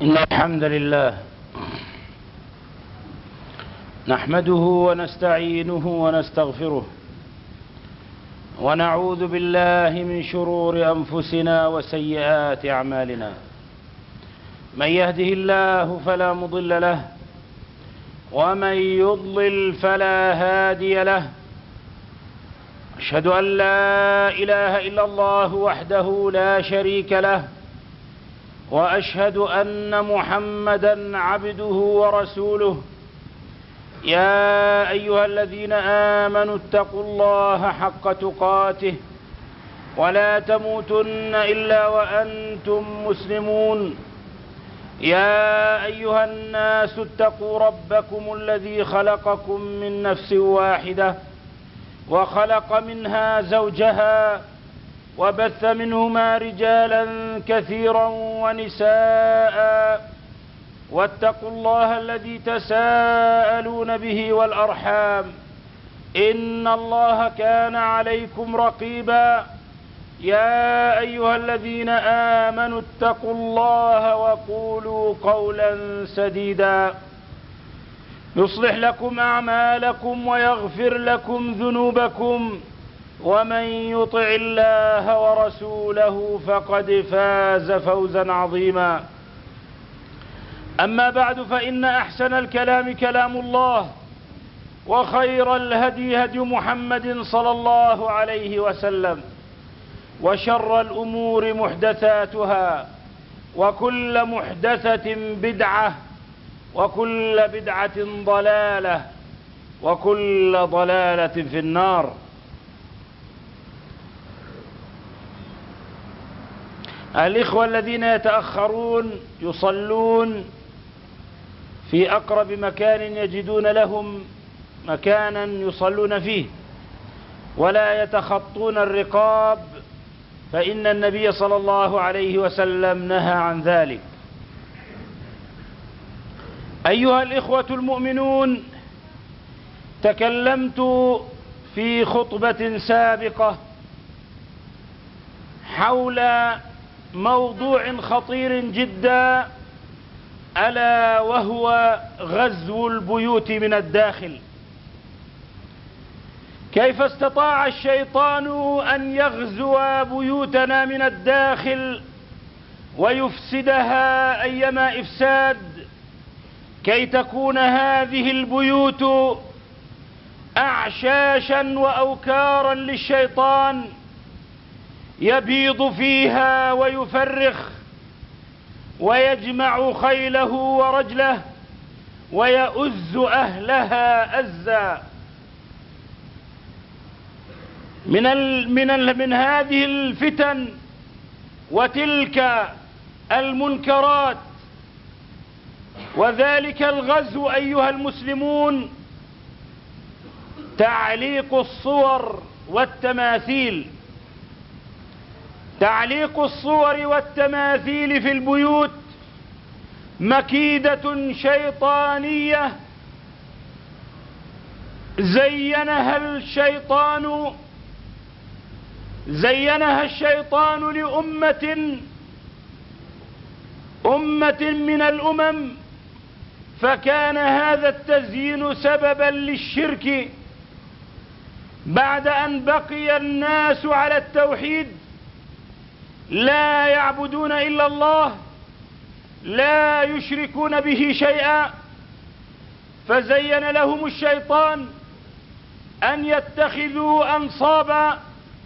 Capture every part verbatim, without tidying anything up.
إن الحمد لله نحمده ونستعينه ونستغفره ونعوذ بالله من شرور أنفسنا وسيئات أعمالنا. من يهده الله فلا مضل له ومن يضلل فلا هادي له. أشهد أن لا إله إلا الله وحده لا شريك له، وأشهد أن محمدًا عبده ورسوله. يا أيها الذين آمنوا اتقوا الله حق تقاته ولا تموتن إلا وأنتم مسلمون. يا أيها الناس اتقوا ربكم الذي خلقكم من نفس واحدة وخلق منها زوجها وبث منهما رجالا كثيرا ونساء، واتقوا الله الذي تساءلون به والأرحام إن الله كان عليكم رقيبا. يا أيها الذين آمنوا اتقوا الله وقولوا قولا سديدا يصلح لكم أعمالكم ويغفر لكم ذنوبكم، ومن يطع الله ورسوله فقد فاز فوزا عظيما. أما بعد، فإن أحسن الكلام كلام الله، وخير الهدي هدي محمد صلى الله عليه وسلم، وشر الأمور محدثاتها، وكل محدثة بدعة، وكل بدعة ضلالة، وكل ضلالة في النار. الإخوة الذين يتأخرون يصلون في أقرب مكان يجدون لهم مكانا يصلون فيه، ولا يتخطون الرقاب، فإن النبي صلى الله عليه وسلم نهى عن ذلك. أيها الإخوة المؤمنون، تكلمت في خطبة سابقة حول موضوع خطير جدا، ألا وهو غزو البيوت من الداخل. كيف استطاع الشيطان أن يغزو بيوتنا من الداخل ويفسدها أيما إفساد، كي تكون هذه البيوت أعشاشا وأوكارا للشيطان يبيض فيها ويفرخ ويجمع خيله ورجله ويؤز أهلها أزا. من ال من ال من هذه الفتن وتلك المنكرات وذلك الغزو أيها المسلمون تعليق الصور والتماثيل. تعليق الصور والتماثيل في البيوت مكيدة شيطانية زينها الشيطان زينها الشيطان لأمة أمة من الأمم، فكان هذا التزيين سببا للشرك بعد أن بقي الناس على التوحيد، لا يعبدون إلا الله، لا يشركون به شيئا. فزين لهم الشيطان أن يتخذوا أنصابا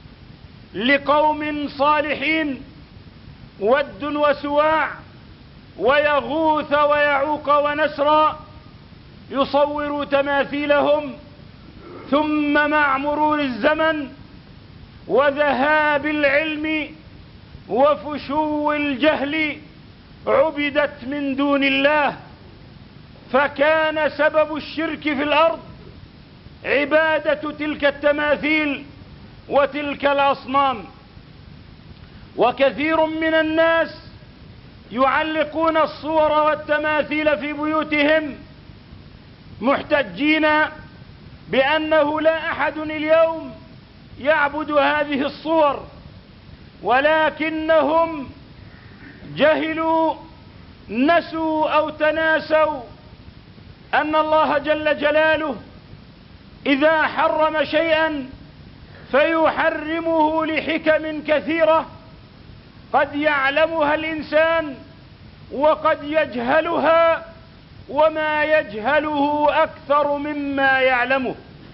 لقوم صالحين، ود وسواع ويغوث ويعوق ونسرا، يصوروا تماثيلهم، ثم مع مرور الزمن وذهاب العلم وفشو الجهل عبدت من دون الله، فكان سبب الشرك في الأرض عبادة تلك التماثيل وتلك الأصنام. وكثير من الناس يعلقون الصور والتماثيل في بيوتهم محتجين بأنه لا أحد اليوم يعبد هذه الصور، ولكنهم جهلوا نسوا أو تناسوا أن الله جل جلاله إذا حرم شيئا فيحرمه لحكم كثيرة قد يعلمها الإنسان وقد يجهلها، وما يجهله أكثر مما يعلمه.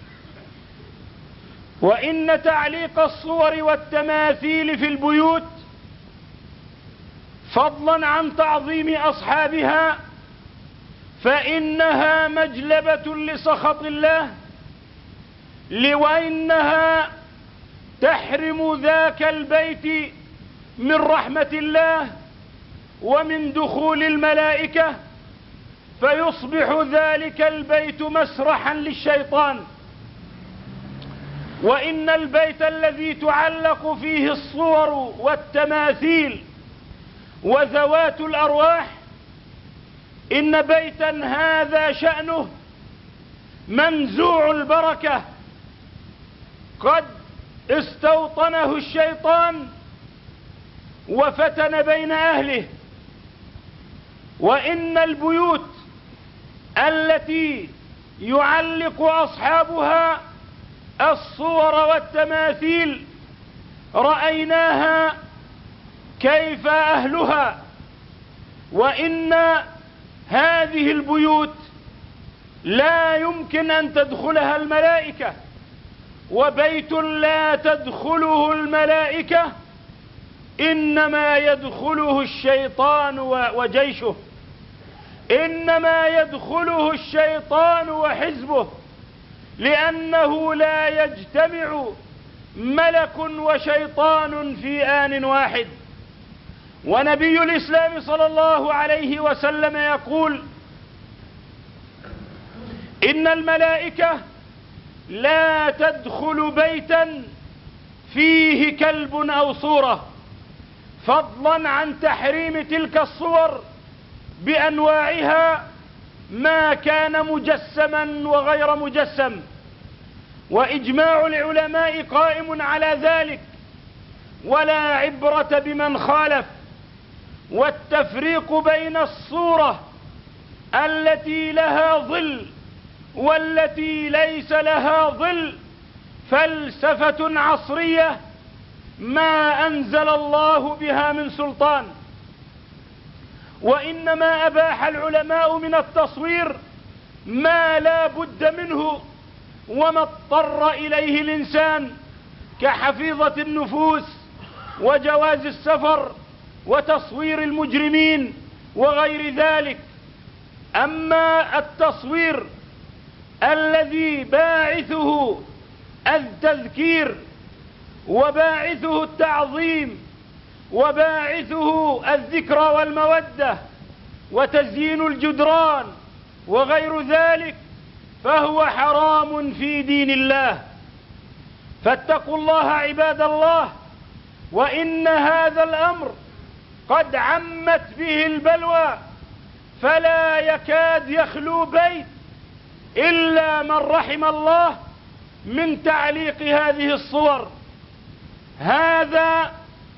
وإن تعليق الصور والتماثيل في البيوت فضلا عن تعظيم أصحابها فإنها مجلبة لسخط الله، وإنها تحرم ذاك البيت من رحمة الله ومن دخول الملائكة، فيصبح ذلك البيت مسرحا للشيطان. وإن البيت الذي تعلق فيه الصور والتماثيل وذوات الأرواح إن بيتا هذا شأنه منزوع البركة، قد استوطنه الشيطان وفتن بين أهله. وإن البيوت التي يعلق أصحابها الصور والتماثيل رأيناها كيف أهلها، وإن هذه البيوت لا يمكن أن تدخلها الملائكة، وبيت لا تدخله الملائكة إنما يدخله الشيطان وجيشه، إنما يدخله الشيطان وحزبه، لأنه لا يجتمع ملك وشيطان في آن واحد. ونبي الإسلام صلى الله عليه وسلم يقول إن الملائكة لا تدخل بيتا فيه كلب أو صورة، فضلا عن تحريم تلك الصور بأنواعها ما كان مجسما وغير مجسم. وإجماع العلماء قائم على ذلك، ولا عبرة بمن خالف. والتفريق بين الصورة التي لها ظل والتي ليس لها ظل فلسفة عصرية ما أنزل الله بها من سلطان. وإنما أباح العلماء من التصوير ما لا بد منه وما اضطر إليه الإنسان كحفيظة النفوس وجواز السفر وتصوير المجرمين وغير ذلك. أما التصوير الذي باعثه التذكير وباعثه التعظيم وباعثه الذكرى والمودة وتزيين الجدران وغير ذلك فهو حرام في دين الله. فاتقوا الله عباد الله، وإن هذا الأمر قد عمت به البلوى، فلا يكاد يخلو بيت إلا من رحم الله من تعليق هذه الصور. هذا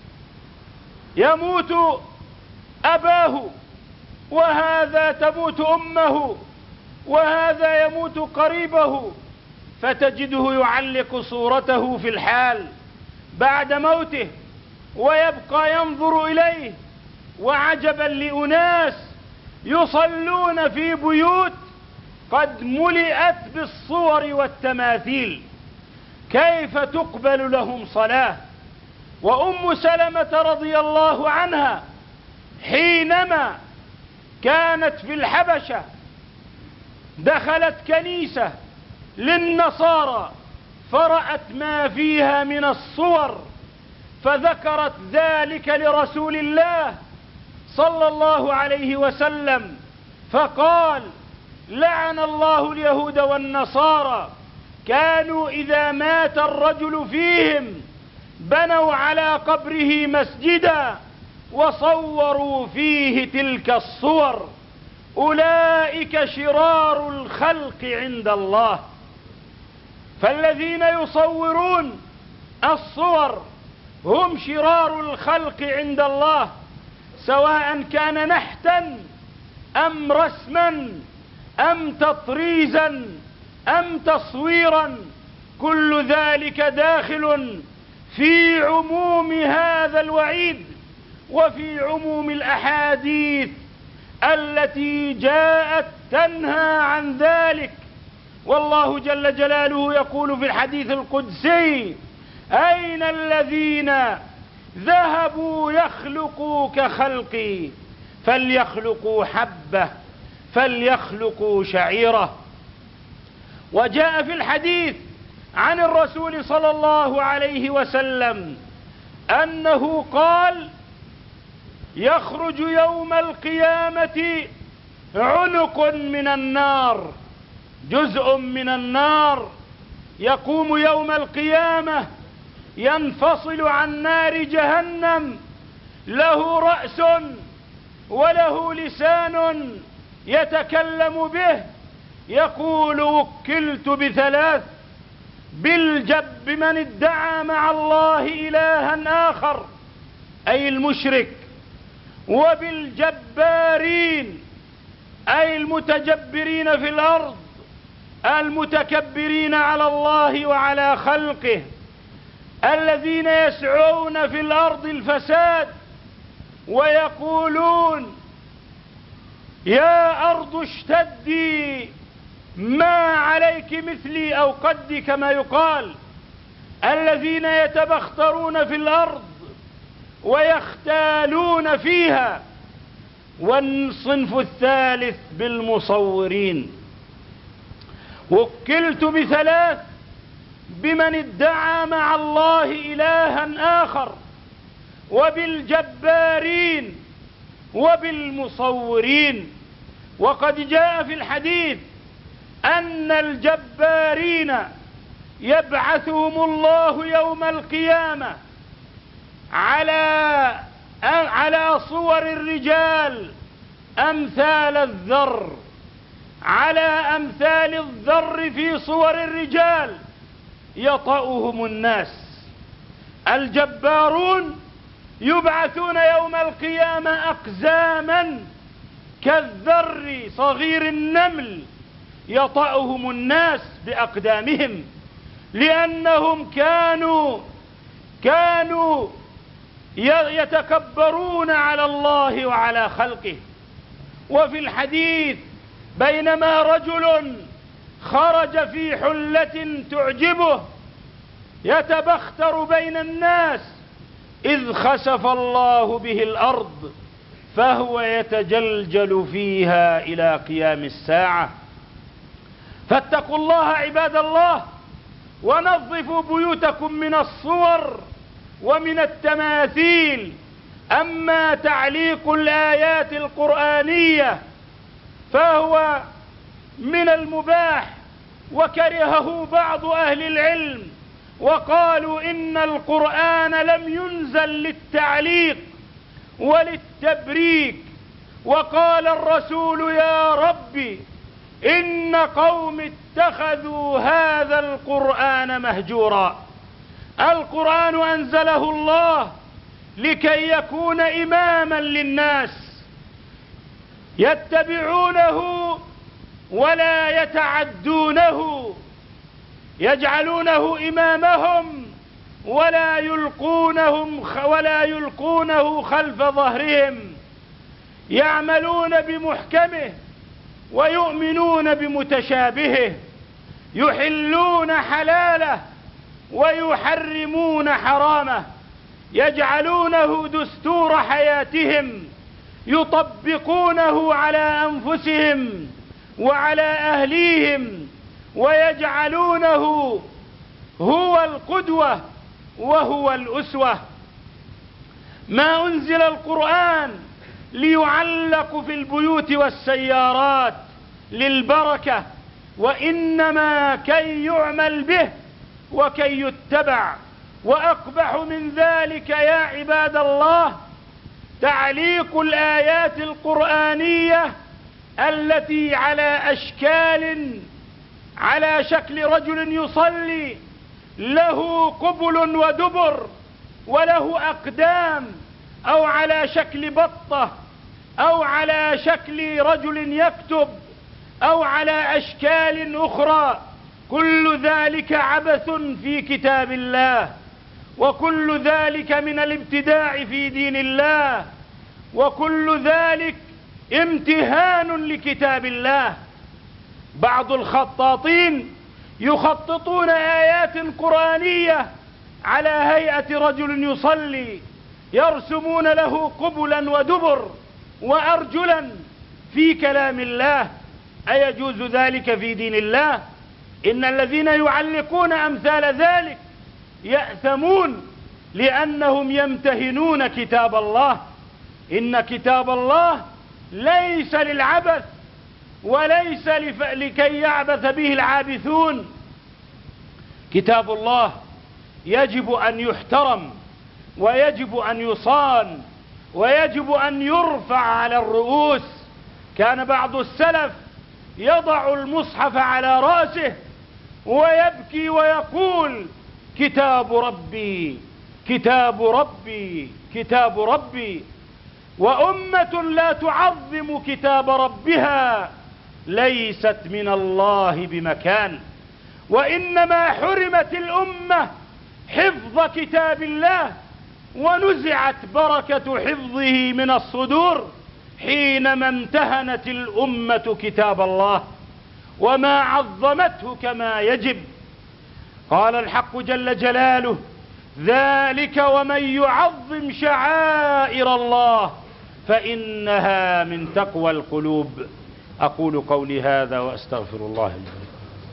يموت أباه، وهذا تموت أمه، وهذا يموت قريبه، فتجده يعلق صورته في الحال بعد موته ويبقى ينظر إليه. وعجبا لأناس يصلون في بيوت قد ملئت بالصور والتماثيل، كيف تقبل لهم صلاة؟ وأم سلمة رضي الله عنها حينما كانت في الحبشة دخلت كنيسة للنصارى فرأت ما فيها من الصور، فذكرت ذلك لرسول الله صلى الله عليه وسلم، فقال: لعن الله اليهود والنصارى، كانوا إذا مات الرجل فيهم بنوا على قبره مسجدا وصوروا فيه تلك الصور، أولئك شرار الخلق عند الله. فالذين يصورون الصور هم شرار الخلق عند الله، سواء كان نحتا أم رسما أم تطريزا أم تصويرا، كل ذلك داخل في عموم هذا الوعيد وفي عموم الأحاديث التي جاءت تنهى عن ذلك. والله جل جلاله يقول في الحديث القدسي: أين الذين ذهبوا يخلقوا كخلقي فليخلقوا حبة فليخلقوا شعيرة. وجاء في الحديث عن الرسول صلى الله عليه وسلم أنه قال: يخرج يوم القيامة عنق من النار، جزء من النار، يقوم يوم القيامة ينفصل عن نار جهنم، له رأس وله لسان يتكلم به، يقول: وكلت بثلاث، بالجب من ادعى مع الله إلها آخر أي المشرك، وبالجبارين أي المتجبرين في الأرض المتكبرين على الله وعلى خلقه، الذين يسعون في الأرض الفساد ويقولون: يا أرض اشتدي ما عليك مثلي أو قدي كما يقال، الذين يتبخترون في الأرض ويختالون فيها. والصنف الثالث بالمصورين. وكلت بثلاث: بمن ادعى مع الله إلها آخر، وبالجبارين، وبالمصورين. وقد جاء في الحديث أن الجبارين يبعثهم الله يوم القيامة على على صور الرجال أمثال الذر، على أمثال الذر في صور الرجال، يطأهم الناس. الجبارون يبعثون يوم القيامة أقزاما كالذر صغير النمل، يطأهم الناس بأقدامهم، لأنهم كانوا كانوا يتكبرون على الله وعلى خلقه. وفي الحديث: بينما رجل خرج في حلة تعجبه يتبختر بين الناس إذ خسف الله به الأرض فهو يتجلجل فيها إلى قيام الساعة. فاتقوا الله عباد الله، ونظفوا بيوتكم من الصور ومن التماثيل. أما تعليق الآيات القرآنية فهو من المباح، وكرهه بعض أهل العلم وقالوا إن القرآن لم ينزل للتعليق وللتبريك. وقال الرسول: يا ربي إن قوم اتخذوا هذا القرآن مهجورا. القرآن أنزله الله لكي يكون إماما للناس، يتبعونه ولا يتعدونه، يجعلونه إمامهم ولا يلقونهم ولا يلقونه خلف ظهرهم، يعملون بمحكمه ويؤمنون بمتشابهه، يحلون حلاله ويحرمون حرامه، يجعلونه دستور حياتهم، يطبقونه على أنفسهم وعلى أهليهم، ويجعلونه هو القدوة وهو الأسوة. ما أنزل القرآن ليعلق في البيوت والسيارات للبركة، وإنما كي يعمل به وكي يتبع. وأقبح من ذلك يا عباد الله تعليق الآيات القرآنية التي على أشكال، على شكل رجل يصلي له قبل ودبر وله أقدام أو على شكل بطة أو على شكل رجل يكتب أو على أشكال أخرى، كل ذلك عبث في كتاب الله، وكل ذلك من الابتداع في دين الله، وكل ذلك امتهان لكتاب الله. بعض الخطاطين يخططون آيات قرآنية على هيئة رجل يصلي، يرسمون له قبلا ودبر وأرجلا في كلام الله. أيجوز ذلك في دين الله؟ إن الذين يعلقون أمثال ذلك يأثمون لأنهم يمتهنون كتاب الله. إن كتاب الله ليس للعبث وليس لكي يعبث به العابثون. كتاب الله يجب أن يحترم ويجب أن يصان ويجب أن يرفع على الرؤوس. كان بعض السلف يضع المصحف على رأسه ويبكي ويقول: كتاب ربي كتاب ربي كتاب ربي. وأمة لا تعظم كتاب ربها ليست من الله بمكان. وإنما حرمت الأمة حفظ كتاب الله ونزعت بركة حفظه من الصدور حينما امتهنت الأمة كتاب الله وما عظمته كما يجب. قال الحق جل جلاله: ذلك ومن يعظم شعائر الله فإنها من تقوى القلوب. أقول قولي هذا وأستغفر الله لي.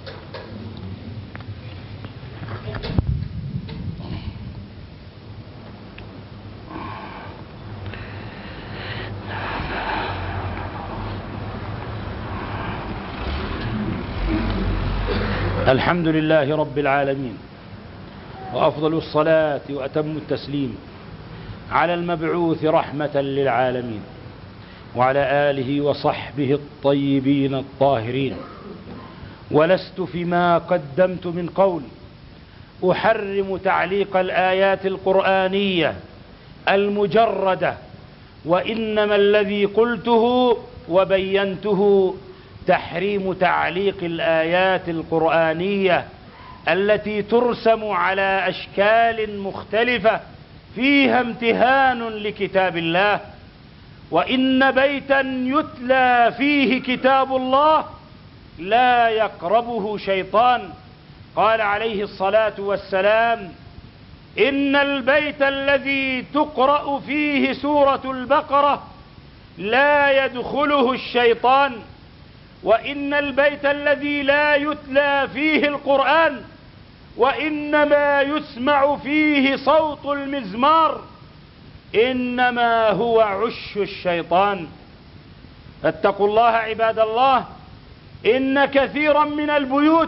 الحمد لله رب العالمين، وأفضل الصلاة وأتم التسليم على المبعوث رحمة للعالمين وعلى آله وصحبه الطيبين الطاهرين. ولست فيما قدمت من قول أحرم تعليق الآيات القرآنية المجردة، وإنما الذي قلته وبينته تحريم تعليق الآيات القرآنية التي ترسم على أشكال مختلفة فيها امتهان لكتاب الله. وإن بيتا يتلى فيه كتاب الله لا يقربه شيطان. قال عليه الصلاة والسلام: إن البيت الذي تقرأ فيه سورة البقرة لا يدخله الشيطان، وإن البيت الذي لا يتلى فيه القرآن وإنما يسمع فيه صوت المزمار إنما هو عش الشيطان. فاتقوا الله عباد الله. إن كثيرا من البيوت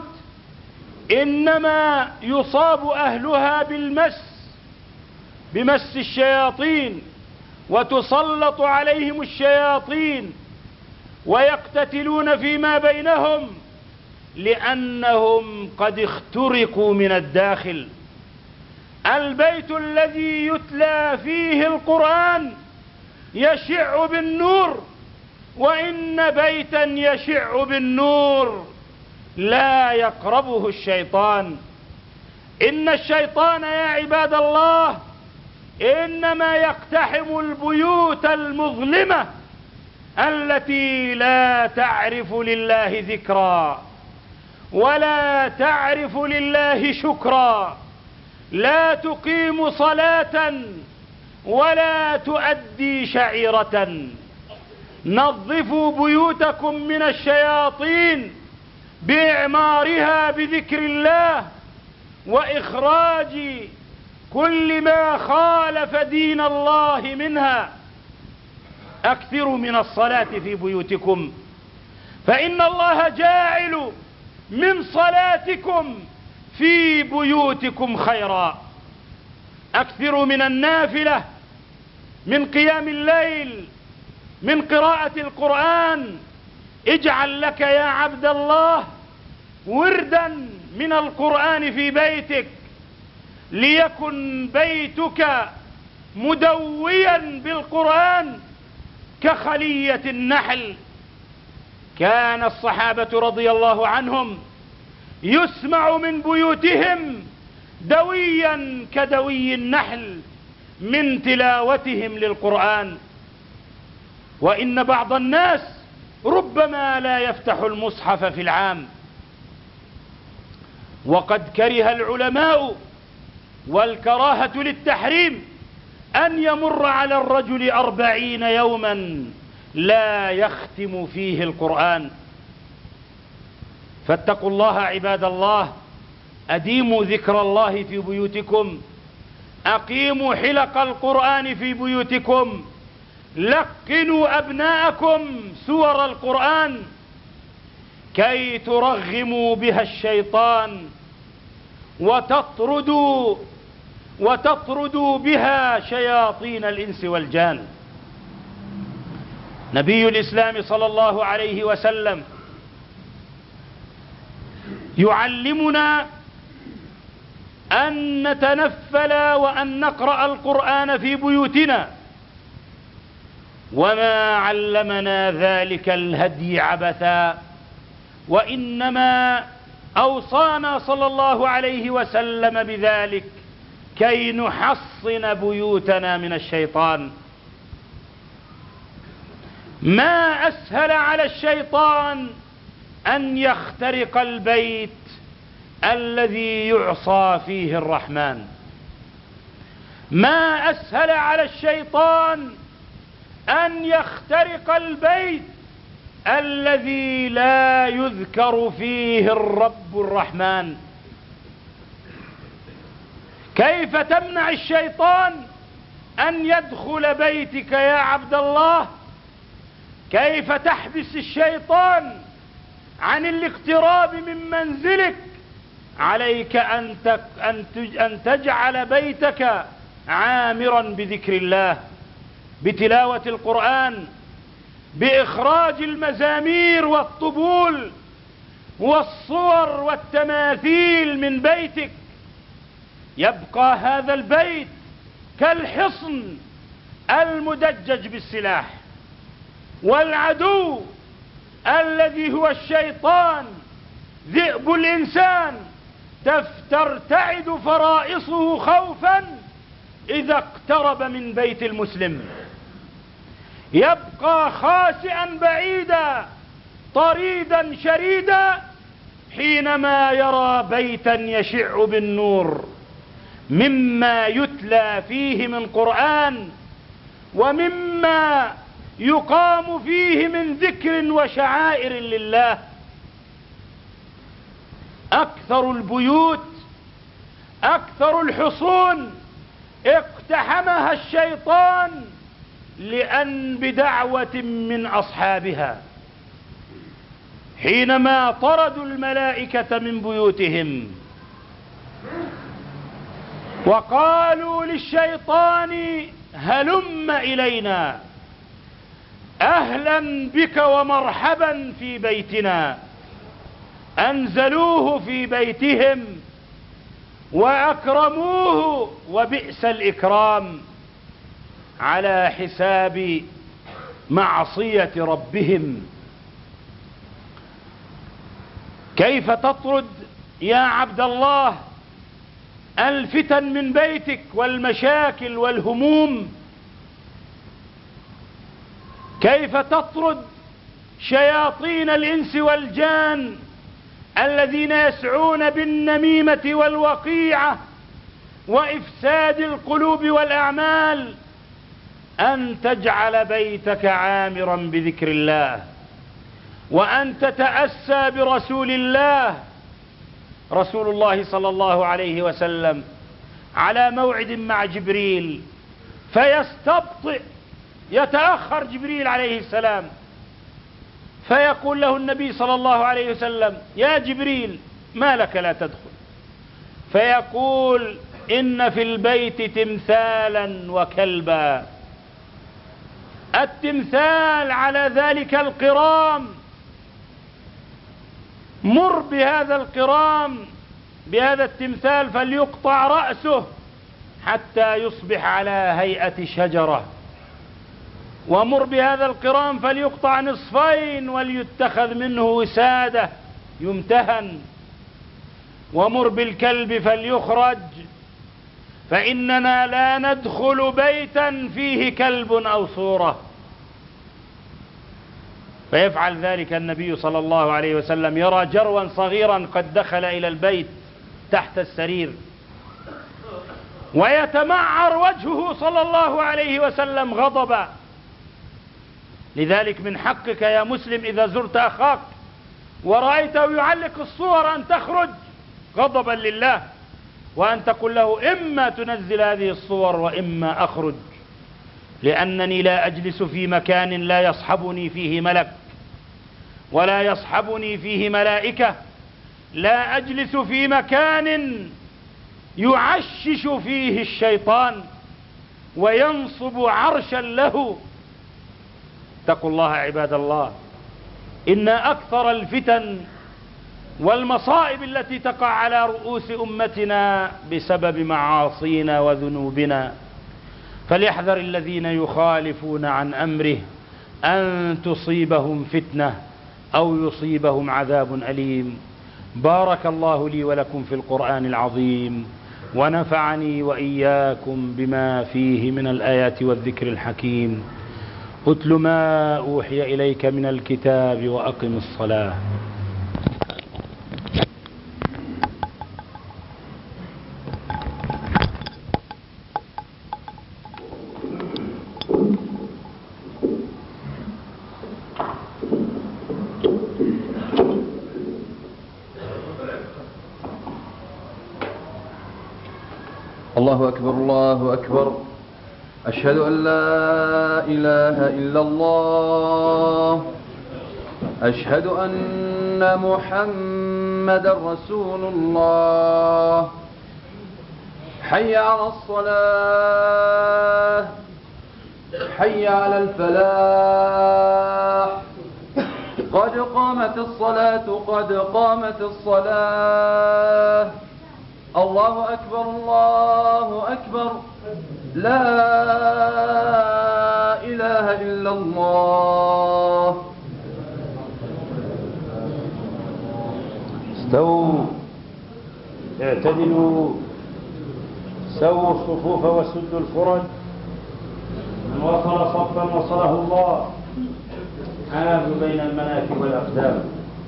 إنما يصاب أهلها بالمس بمس الشياطين، وتسلط عليهم الشياطين ويقتتلون فيما بينهم لأنهم قد اخترقوا من الداخل. البيت الذي يتلى فيه القرآن يشع بالنور، وإن بيتا يشع بالنور لا يقربه الشيطان. إن الشيطان يا عباد الله إنما يقتحم البيوت المظلمة التي لا تعرف لله ذكرا ولا تعرف لله شكرا، لا تقيم صلاة ولا تؤدي شعيرة. نظفوا بيوتكم من الشياطين بإعمارها بذكر الله وإخراج كل ما خالف دين الله منها. أكثروا من الصلاة في بيوتكم، فإن الله جاعل من صلاتكم في بيوتكم خيرا. أكثروا من النافلة، من قيام الليل، من قراءة القرآن. اجعل لك يا عبد الله وردا من القرآن في بيتك، ليكن بيتك مدويا بالقرآن كخلية النحل. كان الصحابة رضي الله عنهم يسمع من بيوتهم دويا كدوي النحل من تلاوتهم للقرآن. وإن بعض الناس ربما لا يفتح المصحف في العام. وقد كره العلماء والكراهة للتحريم أن يمر على الرجل أربعين يوما لا يختم فيه القرآن. فاتقوا الله عباد الله، أديموا ذكر الله في بيوتكم، أقيموا حلق القرآن في بيوتكم، لقنوا أبناءكم سور القرآن كي ترغموا بها الشيطان وتطردوا وتطردوا بها شياطين الإنس والجان. نبي الإسلام صلى الله عليه وسلم يعلمنا أن نتنفل وأن نقرأ القرآن في بيوتنا، وما علمنا ذلك الهدي عبثا، وإنما أوصانا صلى الله عليه وسلم بذلك كي نحصن بيوتنا من الشيطان. ما أسهل على الشيطان أن يخترق البيت الذي يعصى فيه الرحمن. ما أسهل على الشيطان أن يخترق البيت الذي لا يذكر فيه الرب الرحمن. كيف تمنع الشيطان أن يدخل بيتك يا عبد الله؟ كيف تحبس الشيطان عن الاقتراب من منزلك؟ عليك أن تجعل بيتك عامرا بذكر الله، بتلاوة القرآن، بإخراج المزامير والطبول والصور والتماثيل من بيتك. يبقى هذا البيت كالحصن المدجج بالسلاح، والعدو الذي هو الشيطان ذئب الإنسان ترتعد فرائصه خوفا إذا اقترب من بيت المسلم. يبقى خاسئا بعيدا طريدا شريدا حينما يرى بيتا يشع بالنور مما يتلى فيه من قرآن، ومما يقام فيه من ذكر وشعائر لله. أكثر البيوت، أكثر الحصون اقتحمها الشيطان لأن بدعوة من أصحابها حينما طردوا الملائكة من بيوتهم وقالوا للشيطان هلم إلينا، أهلا بك ومرحبا في بيتنا. أنزلوه في بيتهم وأكرموه، وبئس الإكرام على حساب معصية ربهم. كيف تطرد يا عبد الله الفتن من بيتك والمشاكل والهموم؟ كيف تطرد شياطين الإنس والجان الذين يسعون بالنميمة والوقيعة وإفساد القلوب والأعمال؟ أن تجعل بيتك عامرا بذكر الله، وأن تتأسى برسول الله. رسول الله صلى الله عليه وسلم على موعد مع جبريل فيستبطئ، يتأخر جبريل عليه السلام، فيقول له النبي صلى الله عليه وسلم يا جبريل ما لك لا تدخل؟ فيقول إن في البيت تمثالا وكلبا. التمثال على ذلك القرام، مر بهذا القرام بهذا التمثال فليقطع رأسه حتى يصبح على هيئة شجرة، ومر بهذا القرام فليقطع نصفين وليتخذ منه وسادة يمتهن، ومر بالكلب فليخرج، فإننا لا ندخل بيتا فيه كلب أو صورة. فيفعل ذلك النبي صلى الله عليه وسلم، يرى جروا صغيرا قد دخل إلى البيت تحت السرير، ويتمعر وجهه صلى الله عليه وسلم غضبا. لذلك من حقك يا مسلم إذا زرت أخاك ورأيته يعلق الصور أن تخرج غضبا لله، وأن تقول له إما تنزل هذه الصور وإما أخرج، لأنني لا أجلس في مكان لا يصحبني فيه ملك ولا يصحبني فيه ملائكة، لا أجلس في مكان يعشش فيه الشيطان وينصب عرشا له. اتقوا الله عباد الله، إن أكثر الفتن والمصائب التي تقع على رؤوس أمتنا بسبب معاصينا وذنوبنا، فليحذر الذين يخالفون عن أمره أن تصيبهم فتنة أو يصيبهم عذاب أليم. بارك الله لي ولكم في القرآن العظيم، ونفعني وإياكم بما فيه من الآيات والذكر الحكيم. اتل ما أوحي إليك من الكتاب وأقم الصلاة. الله أكبر الله أكبر، أشهد أن لا إله إلا الله، أشهد أن محمدا رسول الله. حي على الصلاة، حي على الفلاح، قد قامت الصلاة قد قامت الصلاة. الله أكبر الله أكبر، لا إله إلا الله. استووا اعتدلوا، سووا الصفوف وسدوا الفرج. من وصل صفا وصله الله، حاذوا بين المناكب والأقدام.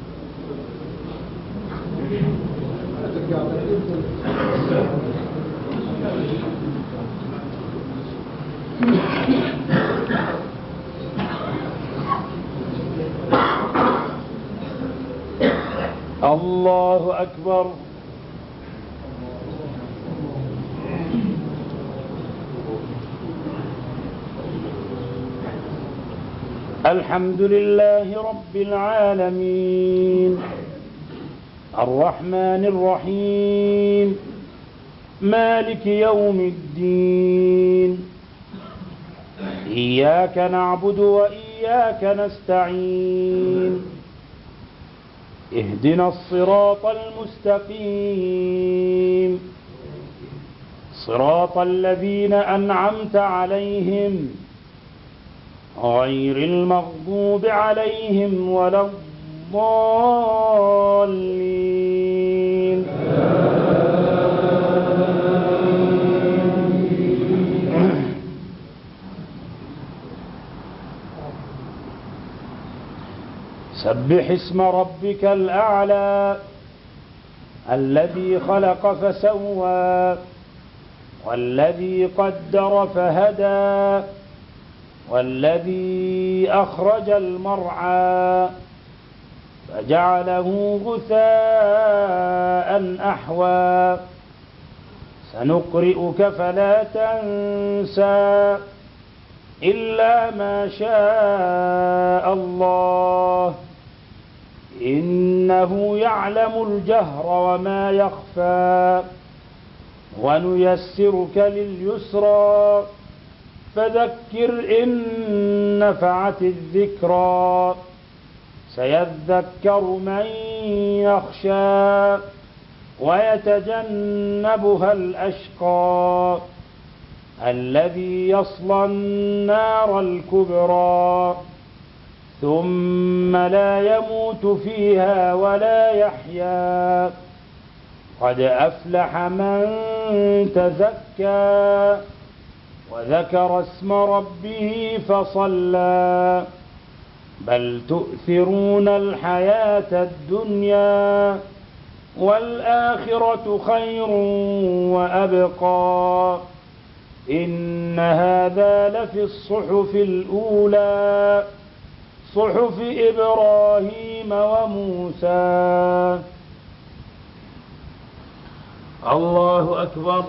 الله أكبر. الحمد لله رب العالمين، الرحمن الرحيم، مالك يوم الدين. إياك نعبد وإياك نستعين، اهدنا الصراط المستقيم، صراط الذين أنعمت عليهم غير المغضوب عليهم ولا الضالين. سبح اسم ربك الأعلى الذي خلق فسوى والذي قدر فهدى والذي أخرج المرعى فجعله غثاء أحوى. سنقرئك فلا تنسى إلا ما شاء الله، إنه يعلم الجهر وما يخفى. ونيسرك لليسرى فذكر إن نفعت الذكرى. سيذكر من يخشى ويتجنبها الأشقى الذي يصلى النار الكبرى ثم لا يموت فيها ولا يحيا قد أفلح من تزكى وذكر اسم ربه فصلى بل تؤثرون الحياة الدنيا والآخرة خير وأبقى إن هذا لفي الصحف الأولى صحف إبراهيم وموسى. الله أكبر.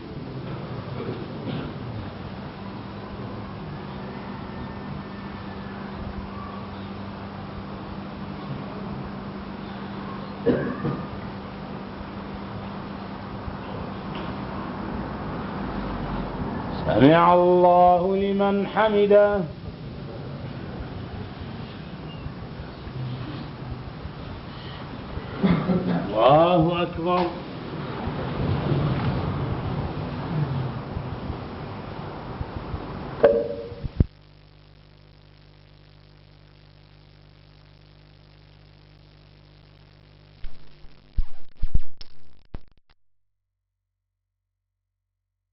سمع الله لمن حمده. الله أكبر.